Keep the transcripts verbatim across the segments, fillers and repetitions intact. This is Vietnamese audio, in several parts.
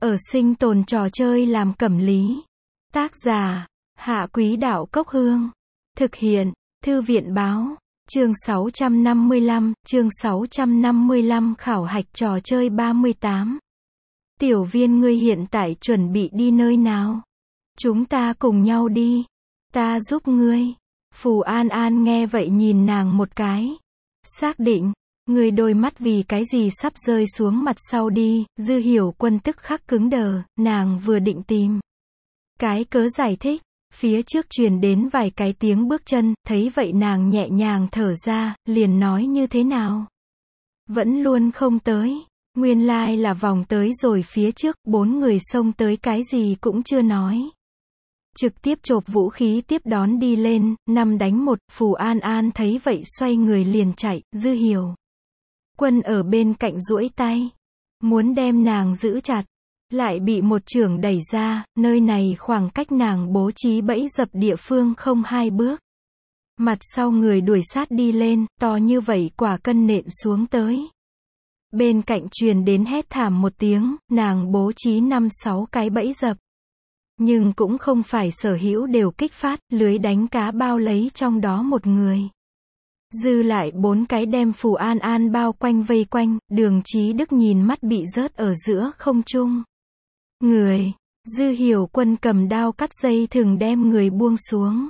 Ở sinh tồn trò chơi làm cẩm lý. Tác giả, Hạ Quý Đạo Cốc Hương. Thực hiện, Thư viện Báo. Chương sáu trăm năm mươi lăm, chương sáu trăm năm mươi lăm khảo hạch trò chơi ba mươi tám. Tiểu Viên, ngươi hiện tại chuẩn bị đi nơi nào? Chúng ta cùng nhau đi. Ta giúp ngươi. Phù An An nghe vậy nhìn nàng một cái. Xác định. Người đôi mắt vì cái gì sắp rơi xuống mặt sau đi, Dư Hiểu Quân tức khắc cứng đờ, nàng vừa định tìm cái cớ giải thích, phía trước truyền đến vài cái tiếng bước chân, thấy vậy nàng nhẹ nhàng thở ra, liền nói như thế nào? Vẫn luôn không tới, nguyên lai là vòng tới rồi phía trước, bốn người xông tới cái gì cũng chưa nói. Trực tiếp chộp vũ khí tiếp đón đi lên, năm đánh một, Phù An An thấy vậy xoay người liền chạy, Dư Hiểu Quân ở bên cạnh duỗi tay, muốn đem nàng giữ chặt, lại bị một chưởng đẩy ra, nơi này khoảng cách nàng bố trí bẫy dập địa phương không hai bước. Mặt sau người đuổi sát đi lên, to như vậy quả cân nện xuống tới. Bên cạnh truyền đến hét thảm một tiếng, nàng bố trí năm sáu cái bẫy dập. Nhưng cũng không phải sở hữu đều kích phát, lưới đánh cá bao lấy trong đó một người. Dư lại bốn cái đem Phù An An bao quanh vây quanh, Đường Chí Đức nhìn mắt bị rớt ở giữa không trung. Người, Dư Hiểu Quân cầm đao cắt dây thừng đem người buông xuống.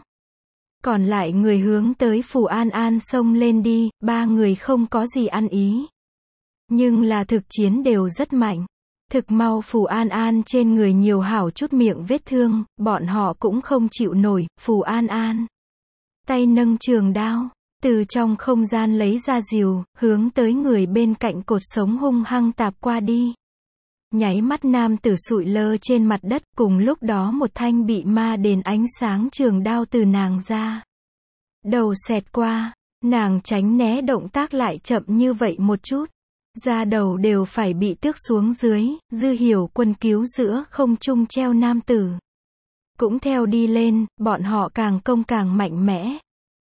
Còn lại người hướng tới Phù An An xông lên đi, ba người không có gì ăn ý. Nhưng là thực chiến đều rất mạnh. Thực mau Phù An An trên người nhiều hảo chút miệng vết thương, bọn họ cũng không chịu nổi, Phù An An tay nâng trường đao, từ trong không gian lấy ra rìu, hướng tới người bên cạnh cột sống hung hăng tạp qua đi. Nháy mắt nam tử sụi lơ trên mặt đất, cùng lúc đó một thanh bị ma đền ánh sáng trường đao từ nàng ra. Đầu xẹt qua, nàng tránh né động tác lại chậm như vậy một chút. Da đầu đều phải bị tước xuống dưới, Dư Hiểu Quân cứu giữa không trung treo nam tử. Cũng theo đi lên, bọn họ càng công càng mạnh mẽ.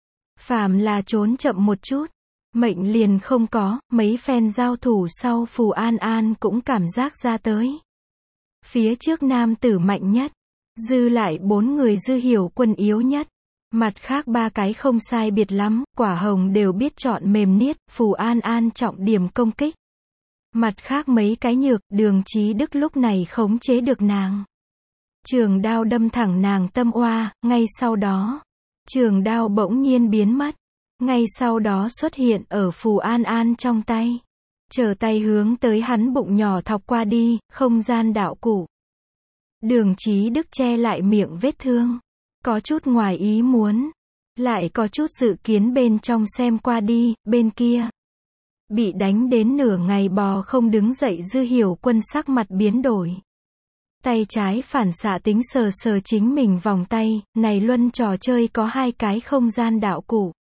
Phàm là trốn chậm một chút, mệnh liền không có, mấy phen giao thủ sau Phù An An cũng cảm giác ra tới. Phía trước nam tử mạnh nhất, dư lại bốn người Dư Hiểu Quân yếu nhất. Mặt khác ba cái không sai biệt lắm, quả hồng đều biết chọn mềm niết, Phù An An trọng điểm công kích. Mặt khác mấy cái nhược, Đường Chí Đức lúc này khống chế được nàng. Trường đao đâm thẳng nàng tâm oa, ngay sau đó, trường đao bỗng nhiên biến mất. Ngay sau đó xuất hiện ở Phù An An trong tay. Trở tay hướng tới hắn bụng nhỏ thọc qua đi, không gian đạo cụ. Đường Chí Đức che lại miệng vết thương. Có chút ngoài ý muốn. Lại có chút dự kiến bên trong xem qua đi, bên kia. Bị đánh đến nửa ngày bò không đứng dậy Dư Hiểu Quân sắc mặt biến đổi. Tay trái phản xạ tính sờ sờ chính mình vòng tay, này luân trò chơi có hai cái không gian đạo cụ.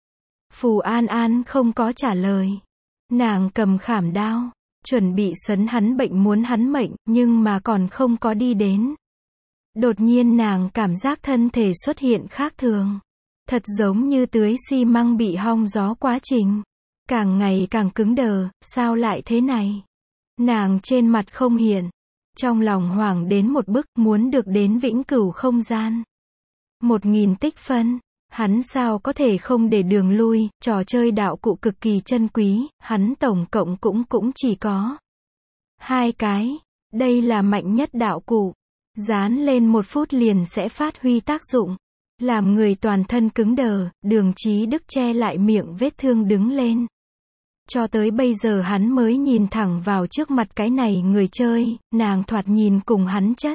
Phù An An không có trả lời. Nàng cầm khảm đao, chuẩn bị sấn hắn bệnh muốn hắn mệnh, nhưng mà còn không có đi đến. Đột nhiên nàng cảm giác thân thể xuất hiện khác thường. Thật giống như tưới xi măng bị hong gió quá trình. Càng ngày càng cứng đờ, sao lại thế này? Nàng trên mặt không hiện. Trong lòng hoảng đến một bức, muốn được đến vĩnh cửu không gian. Một nghìn tích phân. Hắn sao có thể không để đường lui, trò chơi đạo cụ cực kỳ chân quý, hắn tổng cộng cũng cũng chỉ có hai cái. Đây là mạnh nhất đạo cụ. Dán lên một phút liền sẽ phát huy tác dụng. Làm người toàn thân cứng đờ, Đường Chí Đức che lại miệng vết thương đứng lên. Cho tới bây giờ hắn mới nhìn thẳng vào trước mặt cái này người chơi, nàng thoạt nhìn cùng hắn chất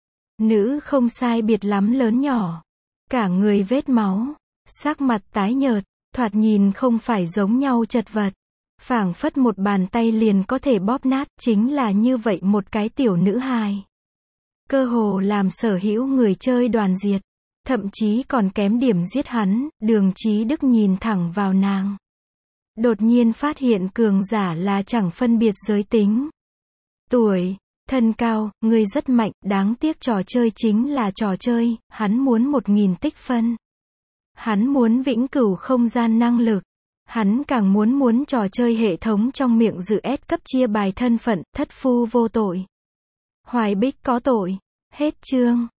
nữ không sai biệt lắm lớn nhỏ. Cả người vết máu, sắc mặt tái nhợt, thoạt nhìn không phải giống nhau chật vật. Phảng phất một bàn tay liền có thể bóp nát, chính là như vậy một cái tiểu nữ hài. Cơ hồ làm sở hữu người chơi đoàn diệt, thậm chí còn kém điểm giết hắn, Đường Chí Đức nhìn thẳng vào nàng. Đột nhiên phát hiện cường giả là chẳng phân biệt giới tính. Tuổi, thân cao, người rất mạnh, đáng tiếc trò chơi chính là trò chơi, hắn muốn một nghìn tích phân. Hắn muốn vĩnh cửu không gian năng lực. Hắn càng muốn muốn trò chơi hệ thống trong miệng dự S cấp chia bài thân phận, thất phu vô tội. Hoài Bích có tội. Hết chương.